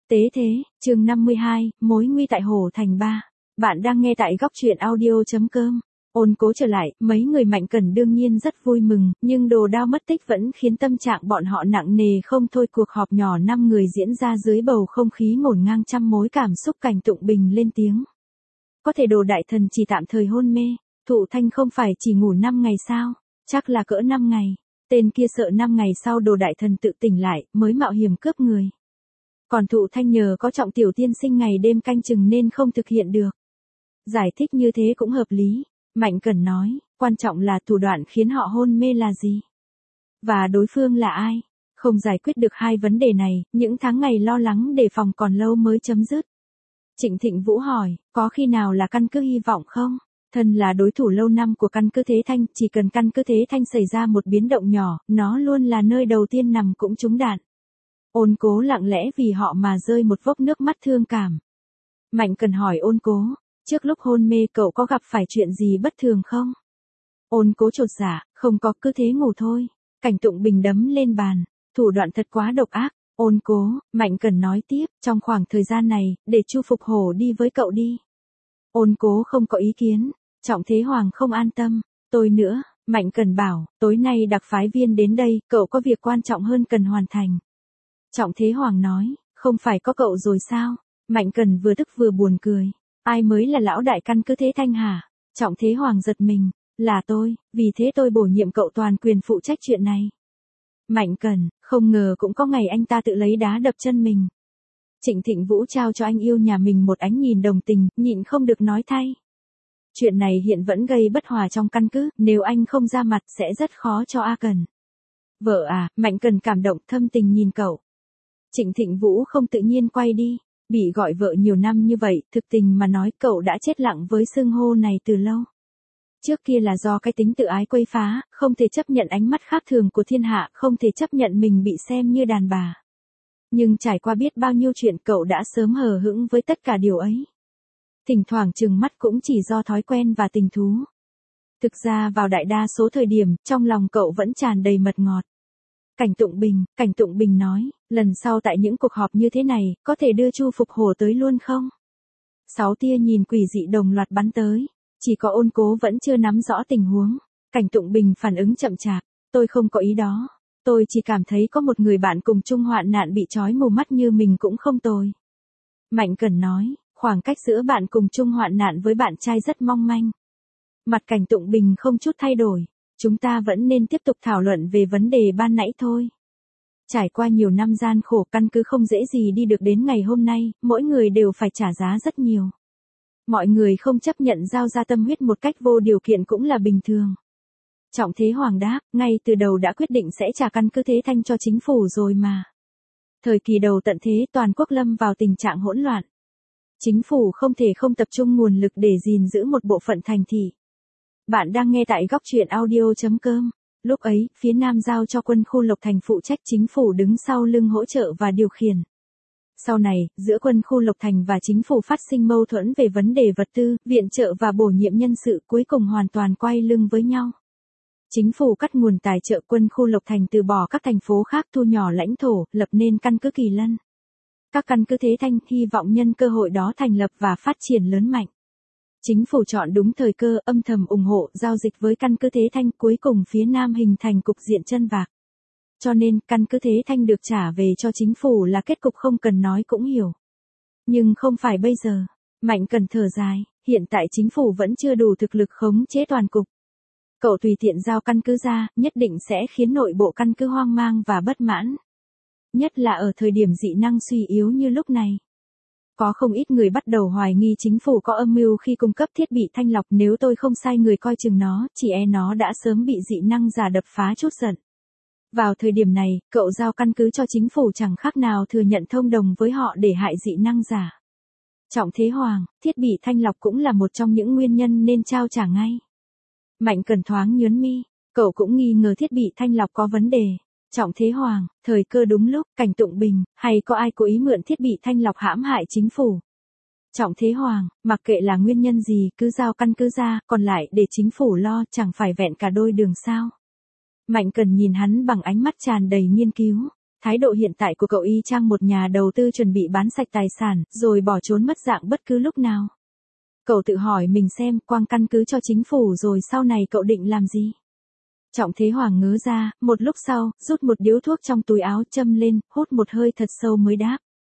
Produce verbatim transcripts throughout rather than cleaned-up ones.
Tế thế, chương năm mươi hai, mối nguy tại Hồ Thành ba. Bạn đang nghe tại góc truyện audio.com. Ôn Cố trở lại, mấy người Mạnh Cẩn đương nhiên rất vui mừng, nhưng Đồ Đao mất tích vẫn khiến tâm trạng bọn họ nặng nề không thôi. Cuộc họp nhỏ năm người diễn ra dưới bầu không khí ngổn ngang trăm mối cảm xúc. Cảnh Tụng Bình lên tiếng. Có thể Đồ đại thần chỉ tạm thời hôn mê, Thụ Thanh không phải chỉ ngủ năm ngày sao? Chắc là cỡ năm ngày. Tên kia sợ năm ngày sau Đồ đại thần tự tỉnh lại, mới mạo hiểm cướp người. Còn Thụ Thanh nhờ có Trọng tiểu tiên sinh ngày đêm canh chừng nên không thực hiện được. Giải thích như thế cũng hợp lý. Mạnh Cẩn nói, quan trọng là thủ đoạn khiến họ hôn mê là gì? Và đối phương là ai? Không giải quyết được hai vấn đề này, những tháng ngày lo lắng đề phòng còn lâu mới chấm dứt. Trịnh Thịnh Vũ hỏi, có khi nào là căn cứ hy vọng không? Thân là đối thủ lâu năm của căn cứ Thế Thanh, chỉ cần căn cứ Thế Thanh xảy ra một biến động nhỏ, nó luôn là nơi đầu tiên nằm cũng trúng đạn. Ôn Cố lặng lẽ vì họ mà rơi một vốc nước mắt thương cảm. Mạnh Cẩn hỏi Ôn Cố, trước lúc hôn mê cậu có gặp phải chuyện gì bất thường không? Ôn Cố chột dạ, không có, cứ thế ngủ thôi. Cảnh Tụng Bình đấm lên bàn, thủ đoạn thật quá độc ác. Ôn Cố, Mạnh Cẩn nói tiếp, trong khoảng thời gian này, để Chu Phục Hổ đi với cậu đi. Ôn Cố không có ý kiến, Trọng Thế Hoàng không an tâm, tôi nữa. Mạnh Cẩn bảo, tối nay đặc phái viên đến đây, cậu có việc quan trọng hơn cần hoàn thành. Trọng Thế Hoàng nói, không phải có cậu rồi sao? Mạnh Cẩn vừa tức vừa buồn cười. Ai mới là lão đại căn cứ Thế Thanh hả? Trọng Thế Hoàng giật mình, là tôi, vì thế tôi bổ nhiệm cậu toàn quyền phụ trách chuyện này. Mạnh Cẩn, không ngờ cũng có ngày anh ta tự lấy đá đập chân mình. Trịnh Thịnh Vũ trao cho anh yêu nhà mình một ánh nhìn đồng tình, nhịn không được nói thay. Chuyện này hiện vẫn gây bất hòa trong căn cứ, nếu anh không ra mặt sẽ rất khó cho A Cẩn. Vợ à, Mạnh Cẩn cảm động thâm tình nhìn cậu. Trịnh Thịnh Vũ không tự nhiên quay đi, bị gọi vợ nhiều năm như vậy, thực tình mà nói cậu đã chết lặng với xưng hô này từ lâu. Trước kia là do cái tính tự ái quấy phá, không thể chấp nhận ánh mắt khác thường của thiên hạ, không thể chấp nhận mình bị xem như đàn bà. Nhưng trải qua biết bao nhiêu chuyện cậu đã sớm hờ hững với tất cả điều ấy. Thỉnh thoảng trừng mắt cũng chỉ do thói quen và tình thú. Thực ra vào đại đa số thời điểm, trong lòng cậu vẫn tràn đầy mật ngọt. Cảnh Tụng Bình, Cảnh Tụng Bình nói, lần sau tại những cuộc họp như thế này, có thể đưa Chu Phục Hổ tới luôn không? Sáu tia nhìn quỷ dị đồng loạt bắn tới, chỉ có Ôn Cố vẫn chưa nắm rõ tình huống. Cảnh Tụng Bình phản ứng chậm chạp, tôi không có ý đó, tôi chỉ cảm thấy có một người bạn cùng chung hoạn nạn bị trói mù mắt như mình cũng không tồi. Mạnh Cẩn nói, khoảng cách giữa bạn cùng chung hoạn nạn với bạn trai rất mong manh. Mặt Cảnh Tụng Bình không chút thay đổi. Chúng ta vẫn nên tiếp tục thảo luận về vấn đề ban nãy thôi. Trải qua nhiều năm gian khổ căn cứ không dễ gì đi được đến ngày hôm nay, mỗi người đều phải trả giá rất nhiều. Mọi người không chấp nhận giao ra tâm huyết một cách vô điều kiện cũng là bình thường. Trọng Thế Hoàng đáp, ngay từ đầu đã quyết định sẽ trả căn cứ Thế Thanh cho chính phủ rồi mà. Thời kỳ đầu tận thế toàn quốc lâm vào tình trạng hỗn loạn. Chính phủ không thể không tập trung nguồn lực để gìn giữ một bộ phận thành thị. Bạn đang nghe tại góc truyện audio.com. Lúc ấy, phía Nam giao cho quân khu Lộc Thành phụ trách, chính phủ đứng sau lưng hỗ trợ và điều khiển. Sau này, giữa quân khu Lộc Thành và chính phủ phát sinh mâu thuẫn về vấn đề vật tư, viện trợ và bổ nhiệm nhân sự, cuối cùng hoàn toàn quay lưng với nhau. Chính phủ cắt nguồn tài trợ, quân khu Lộc Thành từ bỏ các thành phố khác, thu nhỏ lãnh thổ, lập nên căn cứ Kỳ Lân. Các căn cứ Thế Thanh hy vọng nhân cơ hội đó thành lập và phát triển lớn mạnh. Chính phủ chọn đúng thời cơ, âm thầm ủng hộ giao dịch với căn cứ Thế Thanh, cuối cùng phía Nam hình thành cục diện chân vạc. Cho nên, căn cứ Thế Thanh được trả về cho chính phủ là kết cục không cần nói cũng hiểu. Nhưng không phải bây giờ. Mạnh Cẩn thở dài, hiện tại chính phủ vẫn chưa đủ thực lực khống chế toàn cục. Cậu tùy tiện giao căn cứ ra, nhất định sẽ khiến nội bộ căn cứ hoang mang và bất mãn. Nhất là ở thời điểm dị năng suy yếu như lúc này. Có không ít người bắt đầu hoài nghi chính phủ có âm mưu khi cung cấp thiết bị thanh lọc, nếu tôi không sai người coi chừng nó, chỉ e nó đã sớm bị dị năng giả đập phá chút giận. Vào thời điểm này, cậu giao căn cứ cho chính phủ chẳng khác nào thừa nhận thông đồng với họ để hại dị năng giả. Trọng Thế Hoàng, thiết bị thanh lọc cũng là một trong những nguyên nhân nên trao trả ngay. Mạnh Cẩn thoáng nhướng mi, cậu cũng nghi ngờ thiết bị thanh lọc có vấn đề. Trọng Thế Hoàng, thời cơ đúng lúc. Cảnh Tụng Bình, hay có ai cố ý mượn thiết bị thanh lọc hãm hại chính phủ? Trọng Thế Hoàng, mặc kệ là nguyên nhân gì, cứ giao căn cứ ra, còn lại để chính phủ lo, chẳng phải vẹn cả đôi đường sao? Mạnh Cẩn nhìn hắn bằng ánh mắt tràn đầy nghiên cứu. thái độ hiện tại của cậu y chang một nhà đầu tư chuẩn bị bán sạch tài sản, rồi bỏ trốn mất dạng bất cứ lúc nào. Cậu tự hỏi mình xem, quang căn cứ cho chính phủ rồi sau này cậu định làm gì? Trọng Thế Hoàng ngớ ra, một lúc sau, rút một điếu thuốc trong túi áo châm lên, hút một hơi thật sâu mới đáp.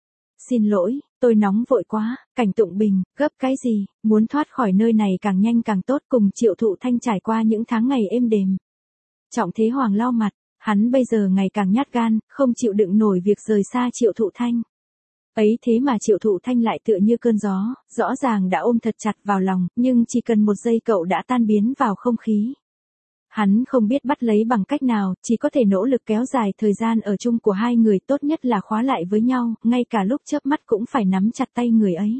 Xin lỗi, tôi nóng vội quá. Cảnh Tụng Bình, gấp cái gì, muốn thoát khỏi nơi này càng nhanh càng tốt, cùng Triệu Thụ Thanh trải qua những tháng ngày êm đềm. Trọng Thế Hoàng lau mặt, hắn bây giờ ngày càng nhát gan, không chịu đựng nổi việc rời xa Triệu Thụ Thanh. Ấy thế mà Triệu Thụ Thanh lại tựa như cơn gió, rõ ràng đã ôm thật chặt vào lòng, nhưng chỉ cần một giây cậu đã tan biến vào không khí. Hắn không biết bắt lấy bằng cách nào, chỉ có thể nỗ lực kéo dài thời gian ở chung của hai người, tốt nhất là khóa lại với nhau, ngay cả lúc chớp mắt cũng phải nắm chặt tay người ấy.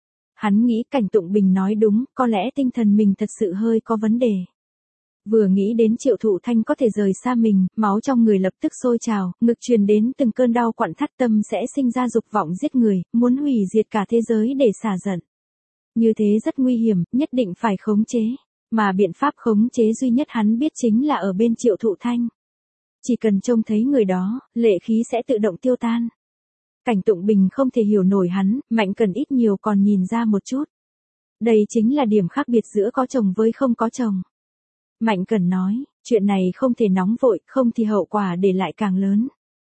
Hắn nghĩ Cảnh Tụng Bình nói đúng, có lẽ tinh thần mình thật sự hơi có vấn đề. Vừa nghĩ đến Triệu Thụ Thanh có thể rời xa mình, máu trong người lập tức sôi trào, ngực truyền đến từng cơn đau quặn thắt, tâm sẽ sinh ra dục vọng giết người, muốn hủy diệt cả thế giới để xả giận. Như thế rất nguy hiểm, nhất định phải khống chế. Mà biện pháp khống chế duy nhất hắn biết chính là ở bên Triệu Thụ Thanh. Chỉ cần trông thấy người đó, lệ khí sẽ tự động tiêu tan. Cảnh Tụng Bình không thể hiểu nổi hắn, Mạnh Cần ít nhiều còn nhìn ra một chút. Đây chính là điểm khác biệt giữa có chồng với không có chồng. Mạnh Cần nói, chuyện này không thể nóng vội, không thì hậu quả để lại càng lớn.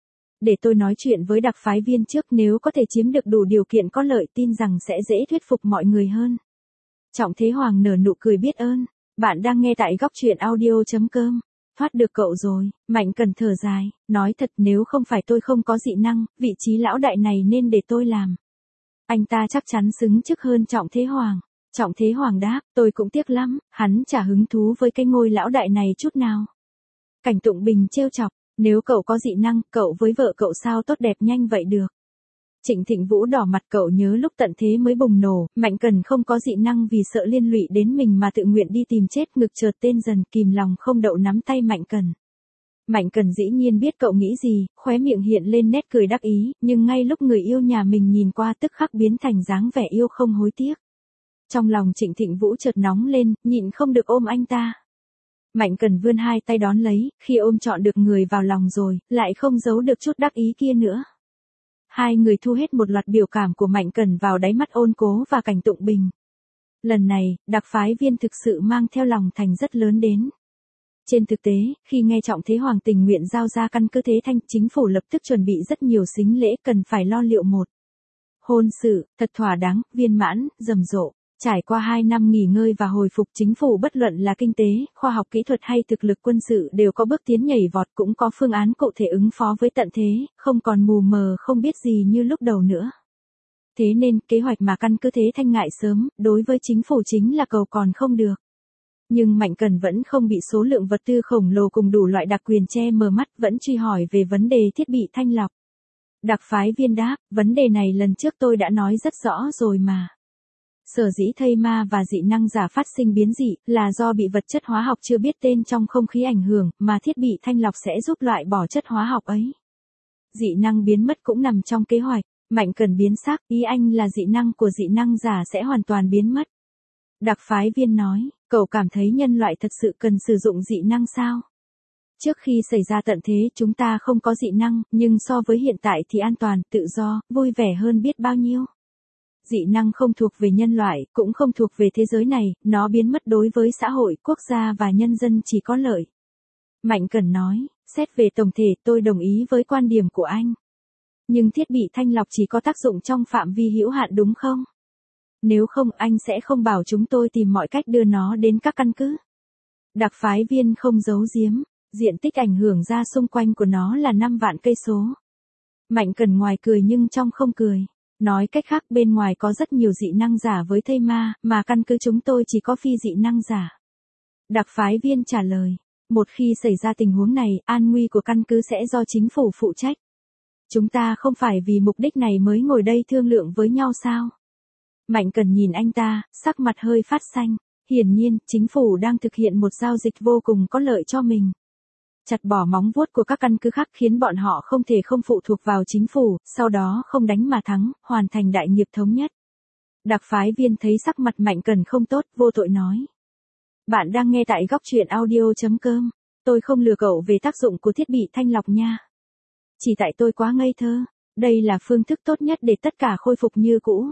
Để tôi nói chuyện với đặc phái viên trước, nếu có thể chiếm được đủ điều kiện có lợi tin rằng sẽ dễ thuyết phục mọi người hơn. Trọng Thế Hoàng nở nụ cười biết ơn. Bạn đang nghe tại góc truyện audio chấm com. Thoát được cậu rồi, Mạnh Cần thở dài, nói thật nếu không phải tôi không có dị năng, vị trí lão đại này nên để tôi làm. Anh ta chắc chắn xứng chức hơn Trọng Thế Hoàng. Trọng Thế Hoàng đáp, tôi cũng tiếc lắm, hắn chả hứng thú với cái ngôi lão đại này chút nào. Cảnh Tụng Bình trêu chọc, nếu cậu có dị năng, cậu với vợ cậu sao tốt đẹp nhanh vậy được. Trịnh Thịnh Vũ đỏ mặt, cậu nhớ lúc tận thế mới bùng nổ, Mạnh Cần không có dị năng vì sợ liên lụy đến mình mà tự nguyện đi tìm chết, ngực chợt tên dần, kìm lòng không đậu nắm tay Mạnh Cần. Mạnh Cần dĩ nhiên biết cậu nghĩ gì, khóe miệng hiện lên nét cười đắc ý, nhưng ngay lúc người yêu nhà mình nhìn qua tức khắc biến thành dáng vẻ yêu không hối tiếc. Trong lòng Trịnh Thịnh Vũ chợt nóng lên, nhịn không được ôm anh ta. Mạnh Cần vươn hai tay đón lấy, khi ôm trọn được người vào lòng rồi, lại không giấu được chút đắc ý kia nữa. Hai người thu hết một loạt biểu cảm của Mạnh Cần vào đáy mắt Ôn Cố và Cảnh Tụng Bình. Lần này, đặc phái viên thực sự mang theo lòng thành rất lớn đến. Trên thực tế, khi nghe Trọng Thế Hoàng tình nguyện giao ra căn cứ Thế Thanh, chính phủ lập tức chuẩn bị rất nhiều sính lễ cần phải lo liệu một. Hôn sự, thật thỏa đáng, viên mãn, rầm rộ. Trải qua hai năm nghỉ ngơi và hồi phục, chính phủ bất luận là kinh tế, khoa học kỹ thuật hay thực lực quân sự đều có bước tiến nhảy vọt, cũng có phương án cụ thể ứng phó với tận thế, không còn mù mờ không biết gì như lúc đầu nữa. Thế nên, kế hoạch mà căn cứ Thế Thanh ngại sớm, đối với chính phủ chính là cầu còn không được. Nhưng Mạnh Cần vẫn không bị số lượng vật tư khổng lồ cùng đủ loại đặc quyền che mờ mắt, vẫn truy hỏi về vấn đề thiết bị thanh lọc. Đặc phái viên đáp, vấn đề này lần trước tôi đã nói rất rõ rồi mà. Sở dĩ thây ma và dị năng giả phát sinh biến dị, là do bị vật chất hóa học chưa biết tên trong không khí ảnh hưởng, mà thiết bị thanh lọc sẽ giúp loại bỏ chất hóa học ấy. Dị năng biến mất cũng nằm trong kế hoạch. Mạnh Cần biến sắc, ý anh là dị năng của dị năng giả sẽ hoàn toàn biến mất. Đặc phái viên nói, cậu cảm thấy nhân loại thật sự cần sử dụng dị năng sao? Trước khi xảy ra tận thế chúng ta không có dị năng, nhưng so với hiện tại thì an toàn, tự do, vui vẻ hơn biết bao nhiêu. Dị năng không thuộc về nhân loại, cũng không thuộc về thế giới này, nó biến mất đối với xã hội, quốc gia và nhân dân chỉ có lợi. Mạnh Cần nói, xét về tổng thể tôi đồng ý với quan điểm của anh. Nhưng thiết bị thanh lọc chỉ có tác dụng trong phạm vi hữu hạn đúng không? Nếu không anh sẽ không bảo chúng tôi tìm mọi cách đưa nó đến các căn cứ. Đặc phái viên không giấu giếm, diện tích ảnh hưởng ra xung quanh của nó là năm vạn cây số. Mạnh Cần ngoài cười nhưng trong không cười. Nói cách khác bên ngoài có rất nhiều dị năng giả với thây ma, mà căn cứ chúng tôi chỉ có phi dị năng giả. Đặc phái viên trả lời, một khi xảy ra tình huống này, an nguy của căn cứ sẽ do chính phủ phụ trách. Chúng ta không phải vì mục đích này mới ngồi đây thương lượng với nhau sao? Mạnh Cần nhìn anh ta, sắc mặt hơi phát xanh. Hiển nhiên, chính phủ đang thực hiện một giao dịch vô cùng có lợi cho mình. Chặt bỏ móng vuốt của các căn cứ khác khiến bọn họ không thể không phụ thuộc vào chính phủ, sau đó không đánh mà thắng, hoàn thành đại nghiệp thống nhất. Đặc phái viên thấy sắc mặt Mạnh Cần không tốt, vô tội nói. Bạn đang nghe tại góc truyện audio chấm com. Tôi không lừa cậu về tác dụng của thiết bị thanh lọc nha. chỉ tại tôi quá ngây thơ. Đây là phương thức tốt nhất để tất cả khôi phục như cũ.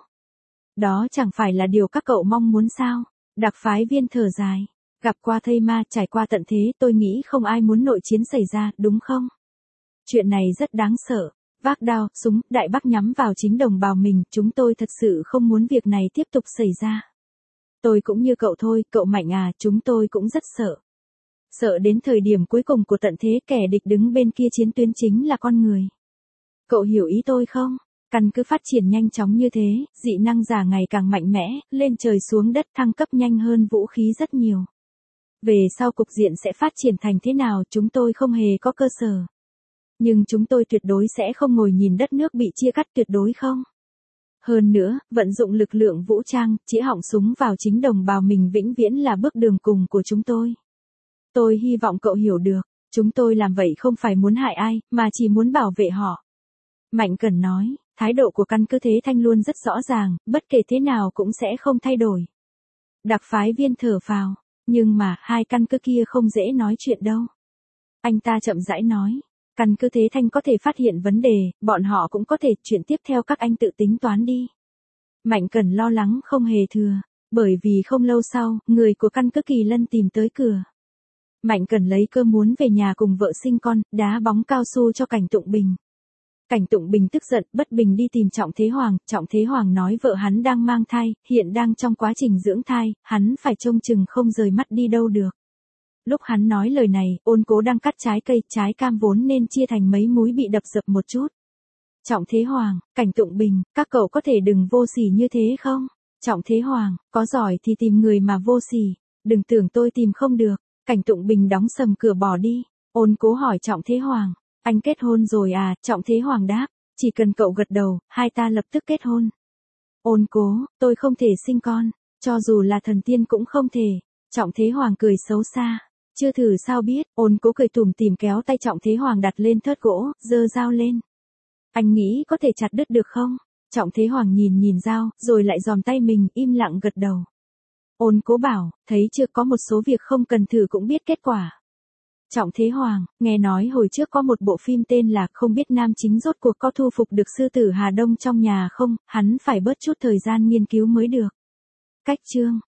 Đó chẳng phải là điều các cậu mong muốn sao? Đặc phái viên thở dài. Gặp qua thây ma, trải qua tận thế, tôi nghĩ không ai muốn nội chiến xảy ra, đúng không? Chuyện này rất đáng sợ. Vác đao, súng, đại bác nhắm vào chính đồng bào mình, chúng tôi thật sự không muốn việc này tiếp tục xảy ra. Tôi cũng như cậu thôi, cậu Mạnh à, chúng tôi cũng rất sợ. Sợ đến thời điểm cuối cùng của tận thế, kẻ địch đứng bên kia chiến tuyến chính là con người. Cậu hiểu ý tôi không? Căn cứ phát triển nhanh chóng như thế, dị năng giả ngày càng mạnh mẽ, lên trời xuống đất thăng cấp nhanh hơn vũ khí rất nhiều. Về sau cục diện sẽ phát triển thành thế nào chúng tôi không hề có cơ sở. Nhưng chúng tôi tuyệt đối sẽ không ngồi nhìn đất nước bị chia cắt, tuyệt đối không. Hơn nữa, vận dụng lực lượng vũ trang, chĩa họng súng vào chính đồng bào mình vĩnh viễn là bước đường cùng của chúng tôi. Tôi hy vọng cậu hiểu được, chúng tôi làm vậy không phải muốn hại ai, mà chỉ muốn bảo vệ họ. Mạnh Cẩn nói, thái độ của căn cứ Thế Thanh luôn rất rõ ràng, bất kể thế nào cũng sẽ không thay đổi. Đặc phái viên thở phào, nhưng mà hai căn cứ kia không dễ nói chuyện đâu. Anh ta chậm rãi nói, căn cứ Thế Thanh có thể phát hiện vấn đề, bọn họ cũng có thể chuyển tiếp theo, các anh tự tính toán đi. Mạnh Cẩn lo lắng không hề thừa, bởi vì không lâu sau, người của căn cứ Kỳ Lân tìm tới cửa. Mạnh Cẩn lấy cơ muốn về nhà cùng vợ sinh con, đá bóng cao su cho Cảnh Tụng Bình. Cảnh Tụng Bình tức giận, bất bình đi tìm Trọng Thế Hoàng, Trọng Thế Hoàng nói vợ hắn đang mang thai, hiện đang trong quá trình dưỡng thai, hắn phải trông chừng không rời mắt đi đâu được. Lúc hắn nói lời này, Ôn Cố đang cắt trái cây, trái cam vốn nên chia thành mấy múi bị đập dập một chút. Trọng Thế Hoàng, Cảnh Tụng Bình, các cậu có thể đừng vô sỉ như thế không? Trọng Thế Hoàng, có giỏi thì tìm người mà vô sỉ, đừng tưởng tôi tìm không được. Cảnh Tụng Bình đóng sầm cửa bỏ đi. Ôn Cố hỏi Trọng Thế Hoàng, anh kết hôn rồi à? Trọng Thế Hoàng đáp, chỉ cần cậu gật đầu, hai ta lập tức kết hôn. Ôn Cố, tôi không thể sinh con, cho dù là thần tiên cũng không thể. Trọng Thế Hoàng cười xấu xa, chưa thử sao biết. Ôn Cố cười tủm tỉm kéo tay Trọng Thế Hoàng đặt lên thớt gỗ, giơ dao lên. Anh nghĩ có thể chặt đứt được không? Trọng Thế Hoàng nhìn nhìn dao, rồi lại giòm tay mình, im lặng gật đầu. Ôn Cố bảo, thấy chưa, có một số việc không cần thử cũng biết kết quả. Trọng Thế Hoàng, nghe nói hồi trước có một bộ phim tên là Không biết nam chính rốt cuộc có thu phục được sư tử Hà Đông trong nhà không, hắn phải bớt chút thời gian nghiên cứu mới được. Cách chương